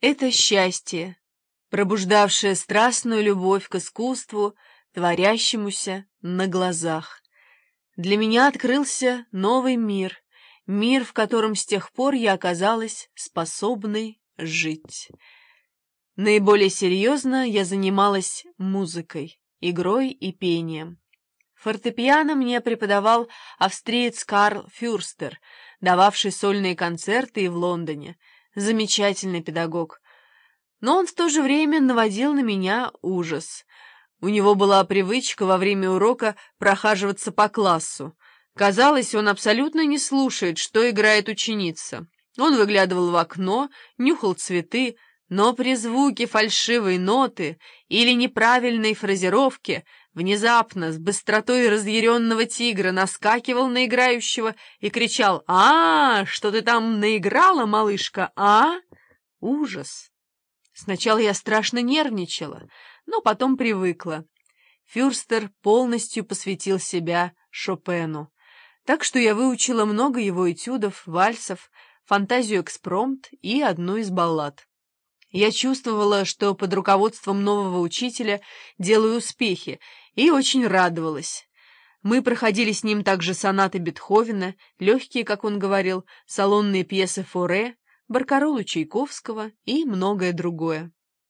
Это счастье, пробуждавшее страстную любовь к искусству, творящемуся на глазах. Для меня открылся новый мир, мир, в котором с тех пор я оказалась способной жить. Наиболее серьезно я занималась музыкой, игрой и пением. Фортепиано мне преподавал австриец Карл Фюрстер, дававший сольные концерты и в Лондоне. Замечательный педагог. Но он в то же время наводил на меня ужас. У него была привычка во время урока прохаживаться по классу. Казалось, он абсолютно не слушает, что играет ученица. Он выглядывал в окно, нюхал цветы, но при звуке фальшивой ноты или неправильной фразировки внезапно с быстротой разъяренного тигра наскакивал на играющего и кричал: что ты там наиграла, малышка, а?» Ужас! Сначала я страшно нервничала, но потом привыкла. Фюрстер полностью посвятил себя Шопену, так что я выучила много его этюдов, вальсов, фантазию экспромт и одну из баллад. Я чувствовала, что под руководством нового учителя делаю успехи, и очень радовалась. Мы проходили с ним также сонаты Бетховена, легкие, как он говорил, салонные пьесы Форе, баркаролу Чайковского и многое другое.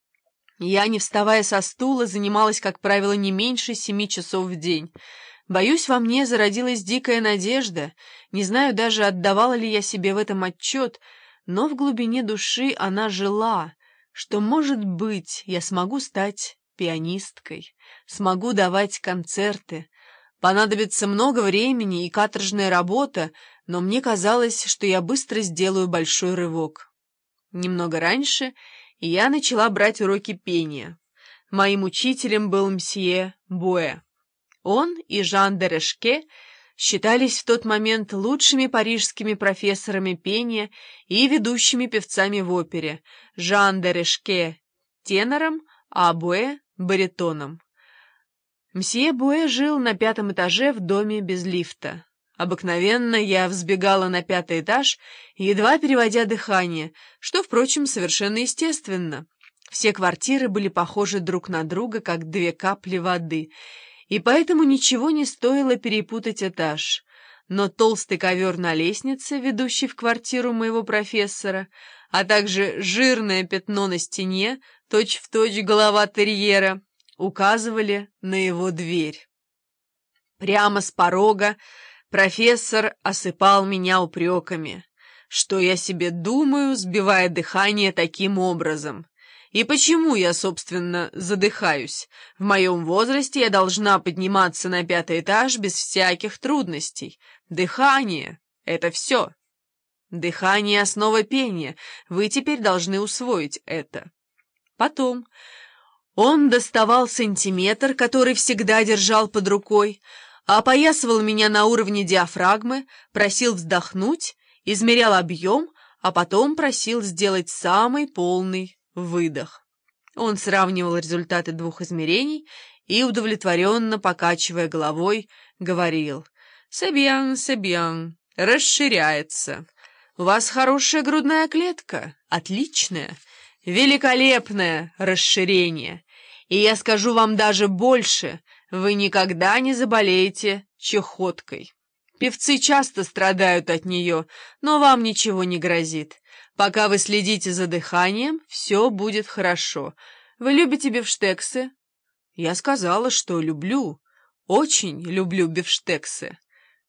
Я, не вставая со стула, занималась, как правило, не меньше 7 часов в день. Боюсь, во мне зародилась дикая надежда, не знаю даже, отдавала ли я себе в этом отчет, но в глубине души она жила, что, может быть, я смогу стать пианисткой, смогу давать концерты. Понадобится много времени и каторжная работа, но мне казалось, что я быстро сделаю большой рывок. Немного раньше я начала брать уроки пения. Моим учителем был мсье Буэ. Он и Жан де Решке считались в тот момент лучшими парижскими профессорами пения и ведущими певцами в опере. Жан де Решке — тенором, а Буэ — баритоном. Мсье Буэ жил на 5-м этаже в доме без лифта. Обыкновенно я взбегала на 5-й этаж, едва переводя дыхание, что, впрочем, совершенно естественно. Все квартиры были похожи друг на друга, как 2 капли воды, и поэтому ничего не стоило перепутать этаж. Но толстый ковер на лестнице, ведущий в квартиру моего профессора, а также жирное пятно на стене, точь-в-точь голова терьера, указывали на его дверь. Прямо с порога профессор осыпал меня упреками. Что я себе думаю, сбивая дыхание таким образом? И почему я, собственно, задыхаюсь? В моем возрасте я должна подниматься на 5-й этаж без всяких трудностей. Дыхание — это все. Дыхание — основа пения. Вы теперь должны усвоить это. Потом он доставал сантиметр, который всегда держал под рукой, опоясывал меня на уровне диафрагмы, просил вздохнуть, измерял объем, а потом просил сделать самый полный выдох. Он сравнивал результаты 2 измерений и, удовлетворенно покачивая головой, говорил: «C'est bien, c'est bien, расширяется. У вас хорошая грудная клетка, отличная, великолепное расширение. И я скажу вам даже больше, вы никогда не заболеете чахоткой. Певцы часто страдают от нее, но вам ничего не грозит. Пока вы следите за дыханием, все будет хорошо. Вы любите бифштексы?» Я сказала, что люблю, очень люблю бифштексы.